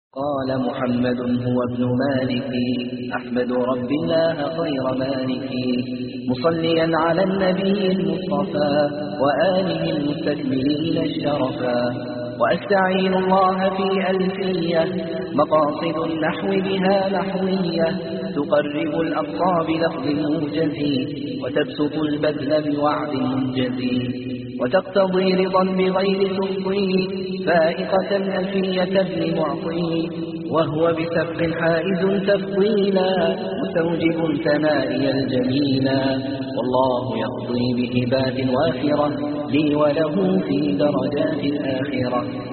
قال محمد هو ابن مالك أحمد رب الله خير مالك مصليا على النبي المصطفى وآله المستكملين الشرفا وأستعين الله في ألفية مقاصد النحو بها نحوية تقرب الأقصى بلفظ موجز وتبسط البذل بوعد منجز وتقتضي رضا بغير تفضيل فائقة ألفية ابن معطي وهو بسبق حائز تفضيلا مستوجب ثنائي الجميلا والله يقضي بهبات وافرة لي وله في درجات الآخرة.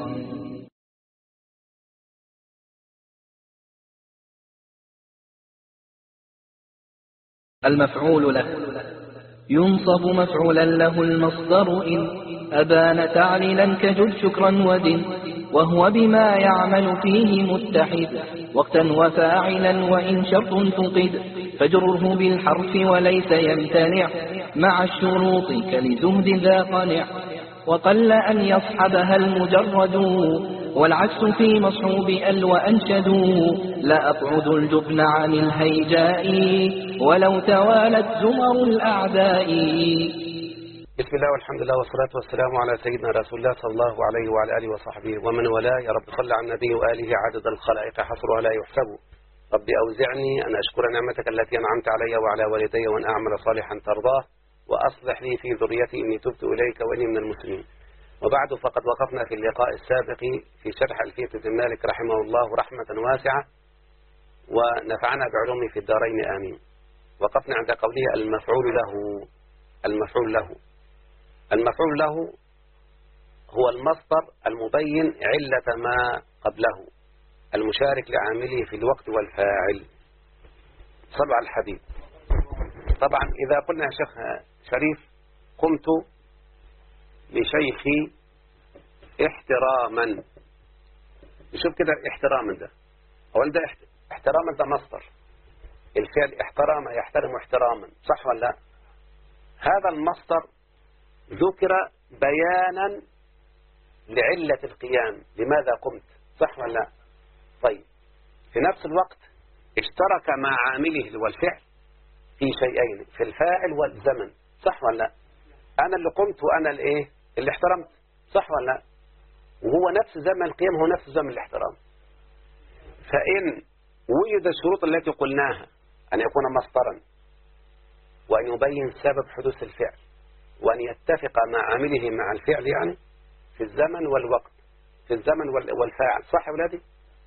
المفعول له ينصب مفعولا له المصدر إن أبان تعليلا كجد شكرا ودن وهو بما يعمل فيه متحد وقتا وفاعلا وإن شرط فقد فجره بالحرف وليس يمتنع مع الشروط كلزهد ذا قنع وقل أن يصحبها المجرد والعكس في مصحوب أل وأنشدوا لا أقعد الجبن عن الهيجاء ولو توالت زمر الأعداء. بسم الله والحمد لله والصلاة والسلام على سيدنا رسول الله صلى الله عليه وعلى آله وصحبه ومن والاه. يا رب صل على النبي وآله عدد الخلائق حصرها لا يحسب. ربي أوزعني أن أشكر نعمتك التي أنعمت علي وعلى والدي وأن أعمل صالحا ترضاه وأصلح لي في ذريتي إني تبت إليك وإني من المسلمين. وبعد فقد وقفنا في اللقاء السابق في شرح ألفية ابن مالك رحمه الله رحمة واسعة ونفعنا بعلومه في الدارين آمين. وقفنا عند قوله المفعول له. المفعول له المفعول له هو المصدر المبين علة ما قبله المشارك لعامله في الوقت والفاعل. صلوا على الحبيب. طبعا إذا قلنا يا شيخ شريف قمت لشيخي احتراما، شوف كده احتراما ده هو ده احتراما ده مصدر الفعل احترام يحترم احتراما، صح ولا لا؟ هذا المصدر ذكر بيانا لعلة القيام، لماذا قمت، صح ولا لا؟ طيب في نفس الوقت اشترك مع عامله والفعل في شيئين، في الفاعل والزمن، صح ولا لا؟ انا اللي قمت وانا اللي احترمت، صح ولا لا؟ وهو نفس زمن القيام هو نفس زمن الاحترام. فإن وجد الشروط التي قلناها أن يكون مصدرا وأن يبين سبب حدوث الفعل وأن يتفق مع عامله مع الفعل يعني في الزمن والوقت، في الزمن والفاعل، صح يا ولادي؟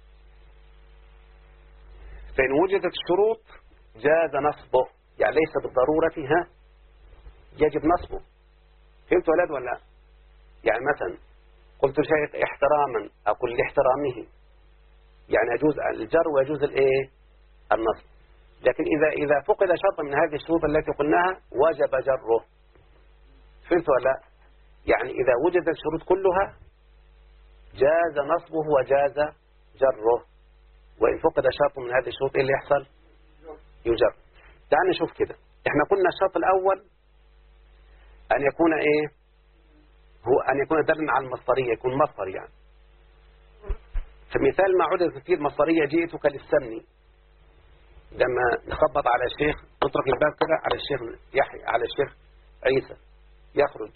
فإن وجدت الشروط جاز نصبه، يعني ليس بالضرورة يجب نصبه. فهمت ولاد ولا لا؟ يعني مثلا قلت شيء احتراما أقول لاحترامه، يعني يجوز الجر ويجوز النصب. لكن إذا فقد شرط من هذه الشروط التي قلناها وجب جره. فهمت ولا لا؟ يعني إذا وجدت الشروط كلها جاز نصبه وجاز جره، وإن فقد شرط من هذه الشروط إيه اللي يحصل؟ يجر. تعال نشوف كده. احنا قلنا الشرط الأول أن يكون هو أن يكون دالا على المصدرية، يكون مصدر يعني. فمثال ما عدد فيه المصدرية جئتك للسمن، لما نخبط على الشيخ نطرق الباب كده على الشيخ يحيى على الشيخ عيسى يخرج،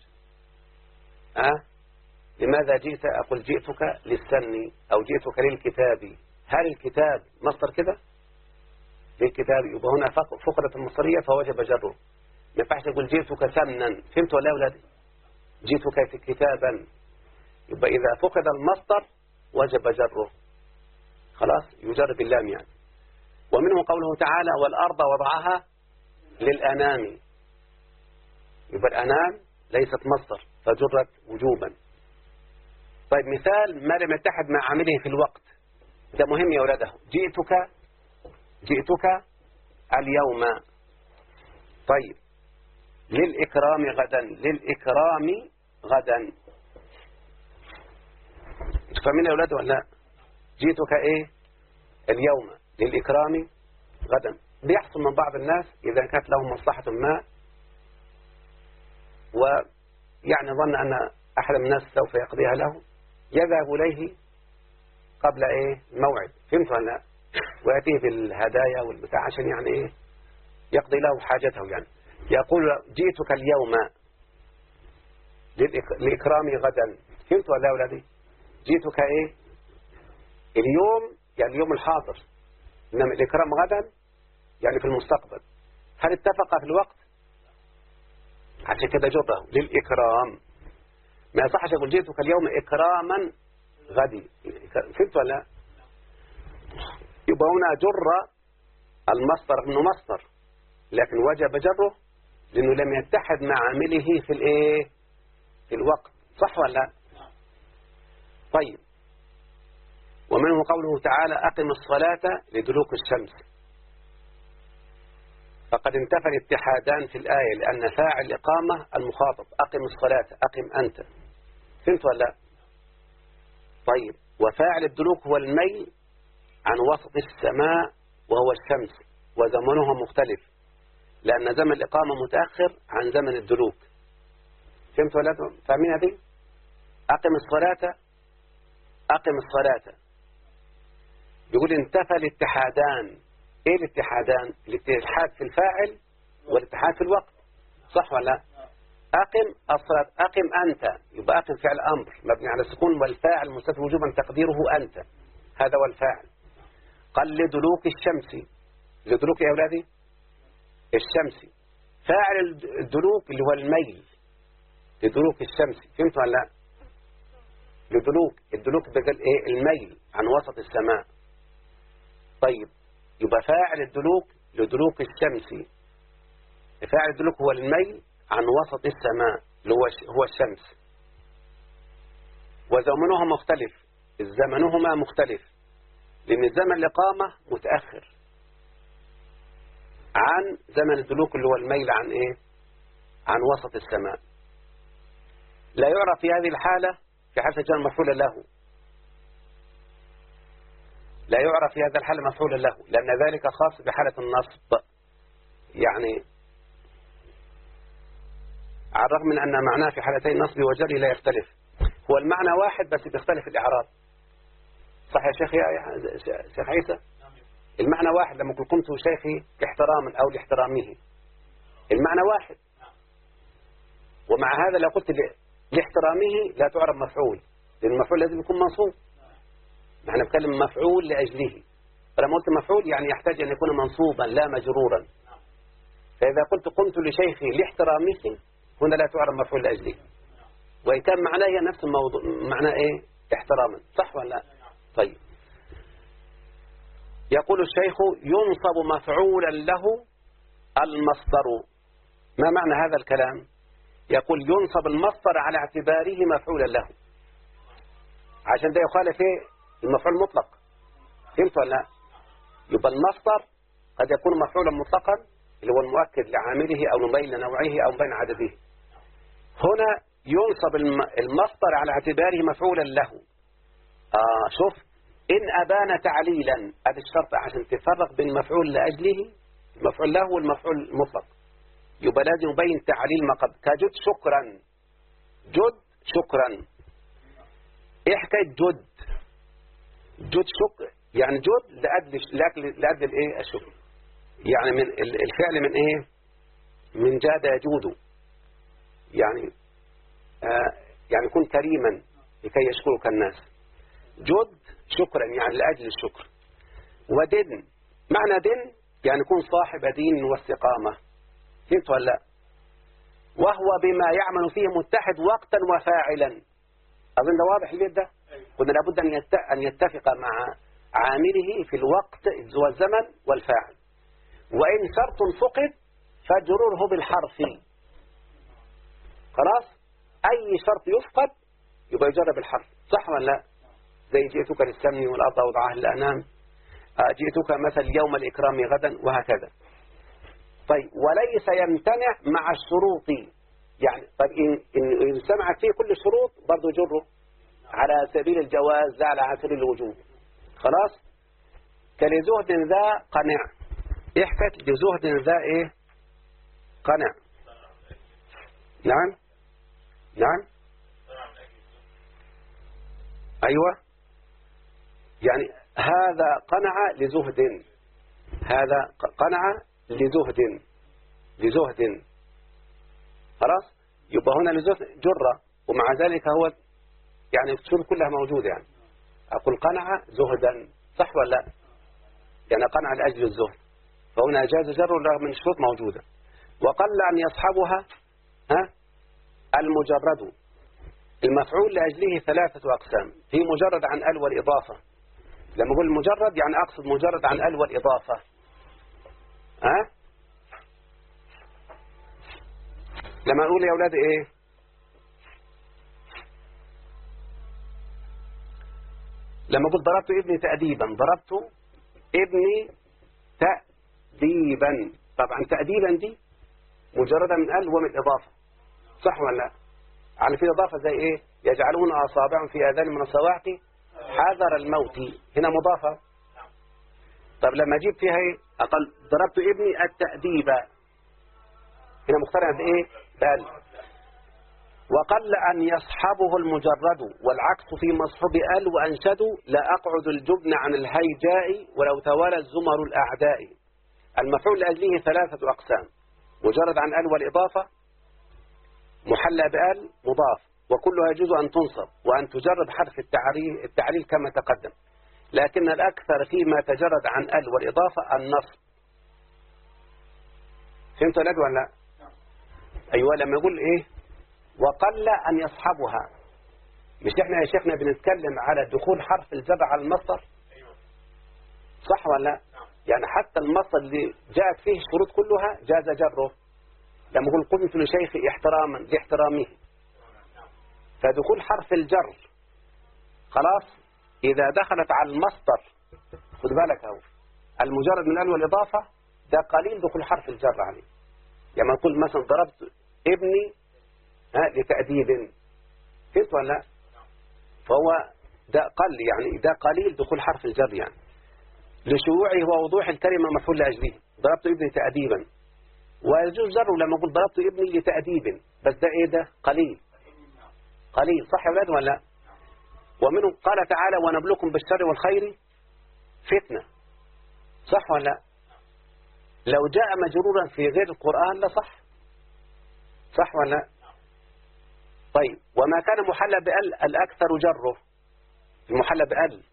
لماذا جئت؟ أقول جئتك للسمن أو جئتك للكتاب. هل الكتاب مصدر كده؟ للكتاب، يبقى هنا فقدت المصدرية فوجب جره. ما ينفعش تقول جئتك سمنا. فهمت ولا يا أولادي؟ جئتك كتابا، يبقى إذا فقد المصدر وجب جره، خلاص يجر باللام يعني. ومنه قوله تعالى والأرض وضعها للأنام، يبقى الأنام ليست مصدر فجرت وجوبا. طيب مثال ما لم يتحد مع عامله في الوقت، ده مهم يا أولاده. جئتك اليوم، طيب للإكرام غدا، للإكرام غدا، فاهمين يا أولاد ولا لا؟ جئتك اليوم للإكرام غدا. بيحصل من بعض الناس إذا كانت لهم مصلحة ما ويعني ظن أن أحد الناس سوف يقضيها له، يذهب إليه قبل إيه الموعد، فهمت ولا لا؟ ويأتيه بالهدايا والبتاع عشان يعني إيه يقضي له حاجته. يعني يقول جئتك اليوم لإكرامي غدا، فهمت ولا لا يا أولادي؟ جئتك إيه اليوم يعني اليوم الحاضر، إنما الإكرام غدا يعني في المستقبل. هل اتفق في الوقت؟ عشان كده جره للإكرام. ما يصحش يقول جئتك اليوم إكراما غدي، فهمت ولا لا؟ يبقى هنا جر المصدر انه مصدر، لكن وجب جره لانه لم يتحد مع عامله في الايه في الوقت، صح ولا لا؟ طيب، ومنه قوله تعالى أقم الصلاة لدلوك الشمس، فقد انتفى الاتحادان في الآية لأن فاعل الإقامة المخاطب، أقم الصلاة أقم أنت، فهمت ولا لا؟ طيب، وفاعل الدلوك هو الميل عن وسط السماء وهو الشمس، وزمنها مختلف لأن زمن الإقامة متأخر عن زمن الدلوك، فهمت ولا لا؟ فاهمين هذه؟ أقم الصلاة أقم الصلاة، يقول انتفى الاتحادان. ايه الاتحادان؟ الاتحاد في الفاعل والاتحاد في الوقت، صح ولا لا؟ أقم الصلاة أقم أنت، يبقى أقم فعل أمر مبني على السكون والفاعل مستتر وجوبا تقديره أنت، هذا هو الفاعل. قال لدلوك الشمس، لدلوك يا أولادي الشمس، فاعل الدلوك اللي هو الميل لدلوك الشمس، فهمت ولا لا؟ لدلوك، الدلوك بدل ايه الميل عن وسط السماء. طيب، يبقى فاعل الدلوك لدلوك الشمس، فاعل الدلوك هو الميل عن وسط السماء اللي هو الشمس، وزمنها مختلف، زمنهما مختلف لأن زمن الإقامة متأخر عن زمن الدلوك اللي هو الميل عن ايه عن وسط السماء. لا يعرف في هذه الحالة في حالة جر مفعول له، لا يعرف في هذا الحالة مفعول له لأن ذلك خاص بحالة النصب، يعني على الرغم من أن معناه في حالتين النصب والجر لا يختلف، هو المعنى واحد بس بيختلف الإعراب، صح يا شيخ يا شيخ عيسى؟ المعنى واحد، لما كنت شيخي احتراما أو لاحترامه المعنى واحد، ومع هذا لو قلت لاحترامه لا تعرب مفعول، لأن المفعول لازم يكون منصوب، نحن نتكلم مفعول لأجله، فلما قلت مفعول يعني يحتاج أن يكون منصوبا لا مجرورا، فإذا قلت قمت لشيخي لاحترامه هنا لا تعرب مفعول لأجله، وإن كان معناه هي نفس الموضوع، معناه إيه احتراما، صح ولا لا؟ طيب، يقول الشيخ ينصب مفعولا له المصدر. ما معنى هذا الكلام؟ يقول ينصب المصدر على اعتباره مفعولا له، عشان ده يخالف ايه المفعول المطلق، فهمت ولا لا؟ يبقى المصدر قد يكون مفعولا مطلقا اللي هو المؤكد لعامله أو مبين لنوعه أو مبين عدده، هنا ينصب المصدر على اعتباره مفعولا له. شوف، إن أبان تعليلا، هذا الشرط عشان تفرق بين المفعول لأجله المفعول له والمفعول المطلق، يبقى لازم يبين تعليل ما قبل، كجد شكرا، جد شكرا. إيه حكاية جد؟ جد شكر يعني جد لأجل الإيه الشكر، يعني من الفعل من إيه من جاد يجود، يعني يعني كن كريما لكي يشكرك الناس، جد شكرا يعني لأجل الشكر. ودن، معنى دن يعني يكون صاحب دين واستقامة، فهمت ولا لا؟ وهو بما يعمل فيه متحد وقتا وفاعلا، أظن ده واضح البيت ده، قلنا لابد أن يتفق مع عامله في الوقت والزمن والفاعل، وإن شرط فقد فجروره بالحرف، خلاص أي شرط يفقد يبقى يجرب بالحرف، صح ولا لا؟ زي جئتك للسمن والأرض وضعها للأنام، جئتك مثل يوم الإكرام غدا، وهكذا. طيب، وليس يمتنع مع الشروط، يعني طيب إن سمعت فيه كل الشروط برضو جره على سبيل الجواز لا على سبيل الوجوب، خلاص. كلزهد ذا قنع، إيه حكاية لزهد ذا إيه قنع؟ نعم نعم أيوة، يعني هذا قنع لزهد، هذا قنع لزهد خلاص. يبقى هنا لزهد جرة، ومع ذلك هو يعني الشروط كلها موجودة. يعني أقول قنع زهدا، صح ولا لا؟ يعني قنع لأجل الزهد، فهنا جاز جر رغم من الشروط موجودة. وقل أن يصحبها المجرد. المفعول لأجله ثلاثة أقسام. في مجرد عن ال والإضافة. لما أقول مجرد يعني أقصد مجرد عن ال والإضافة. لما أقول يا أولاد إيه؟ لما أقول ضربت ابني تأديبا، ضربت ابني تأديبا. طبعا تأديبا دي مجردة من ال ومن إضافة، صح ولا لا؟ على في إضافة زي إيه؟ يجعلون أصابعهم في آذان من الصواعق حذر الموت، هنا مضافة. طب لما أجيب فيها إيه؟ أقل ضربت ابني التأديب، هنا مقترنة بإيه؟ بال. وقل أن يصحبه المجرد، والعكس في مصحب ال وأنشدوا لا أقعد الجبن عن الهيجاء ولو توالى الزمر الأعداء. المفعول لأجله ثلاثة أقسام: مجرد عن ال والإضافة، محلى بال، مضاف، وكلها يجوز أن تنصب وأن تجرد حرف التعليل كما تقدم، لكن الأكثر فيما تجرد عن ال والإضافة النصب. فهمت ولا لا؟ أيوة. لما يقول إيه وقل أن يصحبها، مش إحنا يا شيخنا بنتكلم على دخول حرف الجر على المصدر، صح ولا لا؟ يعني حتى المصدر اللي جاءت فيه الشروط كلها جاز جره. لما يقول قلت لشيخي احتراما لاحترامه، فدخول حرف الجر خلاص إذا دخلت على المصدر، خد بالك أهو، المجرد من ال والإضافة ده قليل دخول حرف الجر عليه. يعني نقول مثلا ضربت ابني لتأديب، فهمت ولا لا؟ فهو ده قل، يعني ده قليل دخول حرف الجر، يعني لشيوعه ووضوح الكلمة مفعول لأجله. ضربت ابني تأديبا، ويجوز جره لما أقول ضربت ابني لتأديب، بس ده إيه؟ ده قليل، صح يا ولاد ولا لا؟ ومنه قال تعالى ونبلوكم بالشر والخير فتنة، صح ولا لا؟ لو جاء مجرورا في غير القرآن لا صح ولا لا؟ طيب وما كان محلى بأل الأكثر جره، المحلى بأل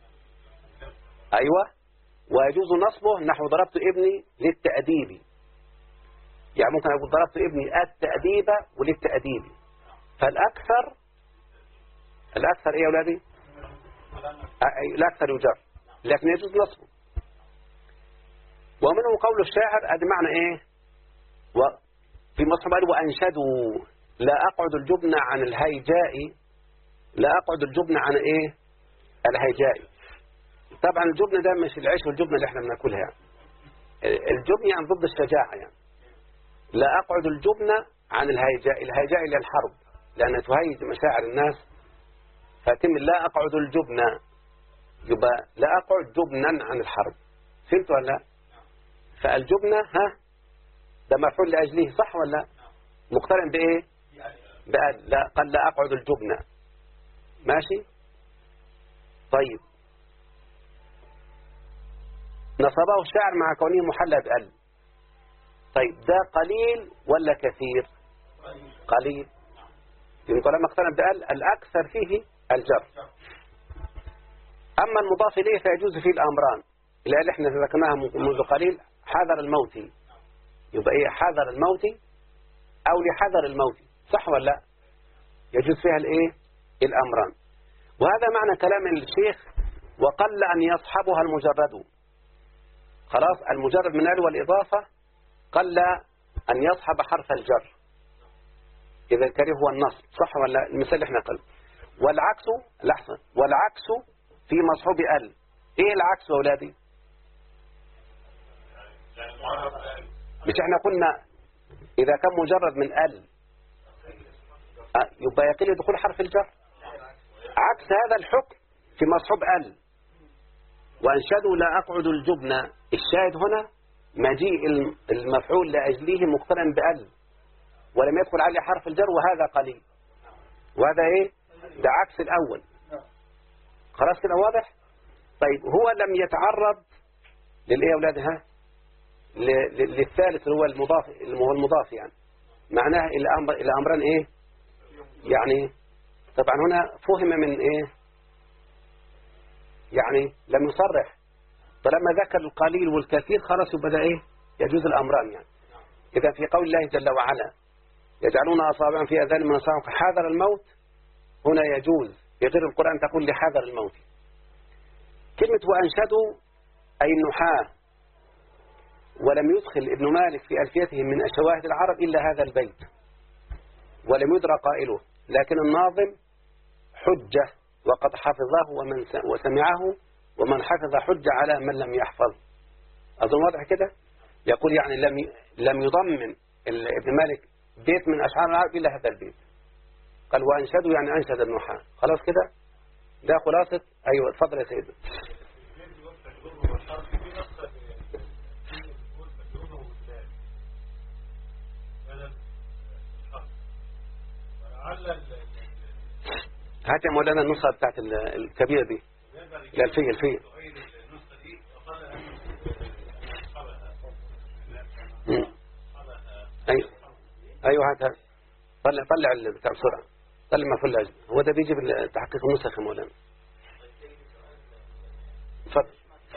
أيوة. ويجوز نصبه نحو ضربت ابني للتأديب، يعني ممكن أقول ضربت ابني التأديب وللتأديب، فالأكثر إيه يا أولادي؟ الأكثر يجر، لكن يجوز نصبه. ومنه قول الشاعر أدي معنى إيه؟ في مصحف قال وأنشدوا لا أقعد الجبن عن الهيجاء، لا أقعد الجبن عن إيه؟ الهيجاء. طبعا الجبن ده مش العيش والجبن اللي احنا بناكلها، يعني الجبن يعني ضد الشجاعة، يعني لا أقعد الجبن عن الهيجاء. الهيجاء اللي الحرب، لأن تهيج مشاعر الناس، فاتم لا أقعد الجبن، يبقى لا أقعد جبنا عن الحرب، فهمت ولا لا؟ فالجبن ده مفعول لأجله، صح ولا لا؟ مقترن بإيه؟ بأل. لا قال لا أقعد الجبن، ماشي. طيب نصبه الشاعر مع كونه محلى بأل. طيب ده قليل ولا كثير؟ قليل. يقول لما اقترن بأل الأكثر فيه الجر. أما المضاف إليه فيجوز فيه الأمران اللي احنا ذكرناها منذ قليل، حذر الموت، يبقى إيه؟ حذر الموت أو لحذر الموت، صح ولا لا؟ يجوز فيها الإيه؟ الأمران. وهذا معنى كلام الشيخ وقل أن يصحبها المجرد. خلاص المجرد من ال والإضافة قل أن يصحب حرف الجر إذا كره هو النصب، صح ولا لا؟ المثال اللي احنا قلنا. والعكس لحظة، والعكس في مصحوب ال. ايه العكس يا أولادي؟ مش احنا قلنا إذا كان مجرد من ال يبقى يقل دخول حرف الجر. عكس هذا الحكم في مصحوب ال وأنشدوا لا أقعد الجبن. الشاهد هنا مجيء المفعول لأجله مقترن بأل ولم يدخل عليه حرف الجر، وهذا قليل، وهذا ايه؟ ده عكس الأول. خلاص كده واضح؟ طيب هو لم يتعرض للإيه يا أولادها للثالث اللي هو المضاف يعني معناها الأمران إيه يعني. طبعا هنا فهم من إيه يعني لم يصرح، فلما ذكر القليل والكثير خلاص بدأ إيه يجوز الأمران يعني. إذا في قول الله جل وعلا يجعلون أصابعهم في أذان من أصابعهم حذر الموت، هنا يجوز في غير القرآن تقول لحذر الموت. كلمة وأنشدوا أي النحاة، ولم يدخل ابن مالك في ألفيته من شواهد العرب إلا هذا البيت ولم يدرى قائله، لكن الناظم حجة وقد حفظه وسمعه، ومن حفظ حجة على من لم يحفظ. أظن واضح كده. يقول يعني لم يضمن ابن مالك بيت من أشعار العرب إلا هذا البيت. قال وأنشدوا يعني أنشد النحاة. خلاص كده ده خلاصة. أيوة اتفضل يا سيدنا. هات يا مولانا النسخة بتاعت الكبيرة دي الألفية. أيوة هات طلع بتاع بسرعة، طلع ما فل. هو ده بيجي بالتحقيق النسخ يا مولانا. اتفضل.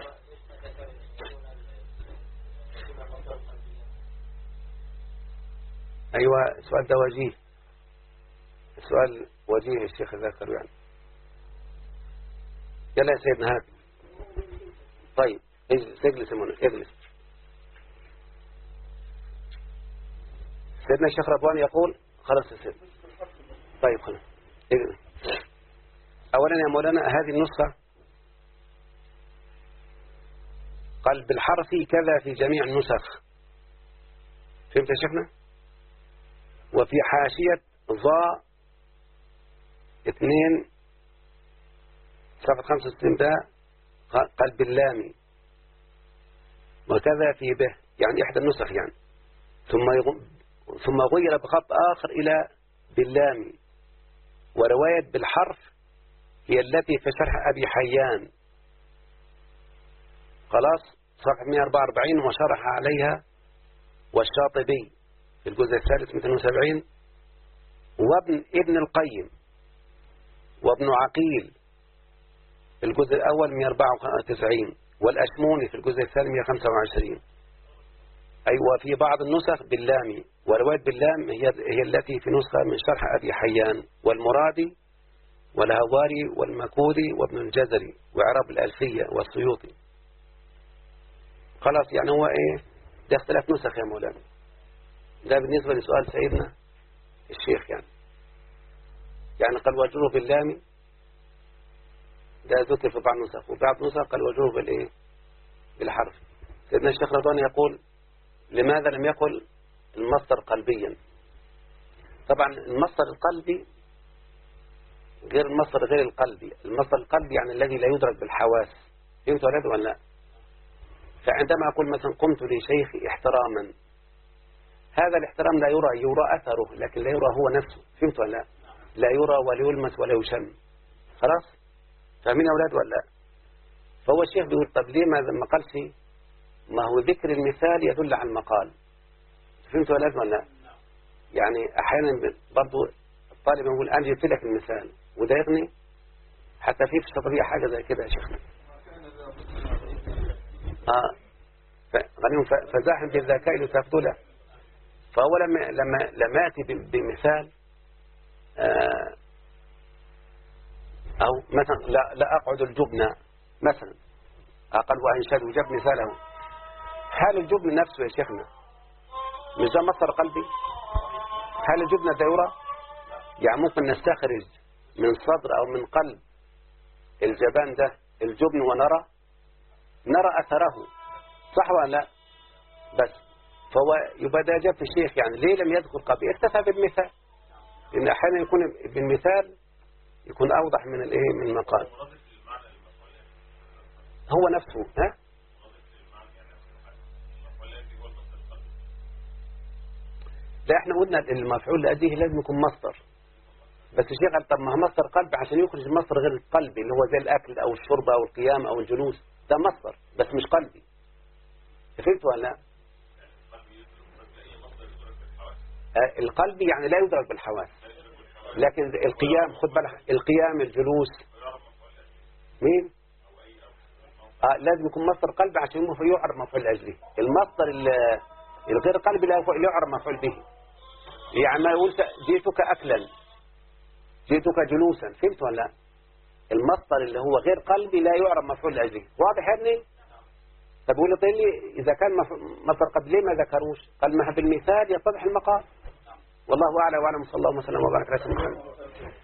أيوة السؤال ده وجيه، السؤال وجيه الشيخ ذاكر يعني. يلا يا سيدنا هات. طيب اجلس يا مولانا اجلس. سيدنا الشيخ رضوان يقول خلاص يا سيدنا. طيب خلاص اجلس. أولا يا مولانا هذه النسخة قال بالحرف كذا في جميع النسخ. فهمت يا شيخنا؟ وفي حاشية ضاء 2 صفحة 65 باء قال باللام، وكذا في به يعني إحدى النسخ يعني. ثم غير بخط آخر إلى باللام. ورواية بالحرف هي التي في شرح أبي حيان خلاص صفحة 144 وشرح عليها والشاطبي في الجزء الثالث 270 وابن القيم وابن عقيل في الجزء الأول 194 والأشموني في الجزء الثاني 125. أي وفي بعض النسخ باللام. ورواية باللام هي التي في نسخة من شرح أبي حيان والمرادي والهواري والمكودي وابن الجزري وعرب الألفية والسيوطي. خلاص يعني هو إيه ده اختلاف نسخ يا مولانا. ده بالنسبة لسؤال سيدنا الشيخ يعني قال وجره باللام ده ذكر في بعض نسخ، وبعض نسخ قال وجره بالإيه بالحرف. سيدنا الشيخ رضوان يقول لماذا لم يقل المصدر قلبيا؟ طبعا المصدر القلبي غير المصدر غير القلبي. المصدر القلبي يعني الذي لا يدرك بالحواس. فهمت ولا لا؟ فعندما أقول مثلا قمت لشيخي احتراما، هذا الاحترام لا يرى أثره، لكن لا يرى هو نفسه. فهمت ولا لا؟ لا يرى ولا يلمس ولا يشم. خلاص فاهمين يا أولاد ولا لا؟ فهو الشيخ بيقول طب ليه ما قالش ما هو ذكر المثال يدل على المقال. فهمت ولا لا؟ يعني أحيانا برضو الطالب يقول أنا جبت لك المثال وده يغني حتى في الشطبية حاجة زي كده يا شيخنا. غنيهم فزاحم بالذكاء لتفضله. فهو لما يأتي بمثال أو مثلا لا أقعد الجبن مثلا أقل وأنشد وجب مثاله. هل الجبن نفسه يا شيخنا مش ده مصدر قلبي؟ هل الجبن ده يرى؟ يعني ممكن نستخرج من صدر أو من قلب الجبان ده الجبن ونرى أثره، صح ولا لا؟ بس فهو يبقى ده جاب في الشيخ يعني ليه لم يذكر قبل؟ اكتفى بالمثال، لأن أحيانا يكون بالمثال يكون أوضح من الإيه من المقال. هو نفسه لا احنا قلنا المفعول لأجله لازم يكون مصدر. بس الشيخ طب ما هو مصدر قلبي عشان يخرج مصدر غير القلبي اللي هو زي الأكل أو الشرب أو القيام أو الجلوس، ده مصدر بس مش قلبي. فهمت ولا لا؟ القلبي يعني لا يدرك بالحواس، لكن القيام خد بالك، القيام الجلوس مين؟ لازم يكون مصدر قلبي عشان يعرف مفعول أجله. المصدر الغير قلبي لا يعرف مفعول به. يعني ما يقول جئتك أكلا، جئتك جلوسا، فهمت ولا لا؟ المصدر اللي هو غير قلبي لا يعرف مفعول أجله. واضح يا ابني؟ طب قول لي إذا كان مصدر قلبي ليه ما ذكروش؟ قال ما بالمثال يتضح المقال. والله أعلم وأعلم، صلى الله وسلم وبارك على سيدنا محمد.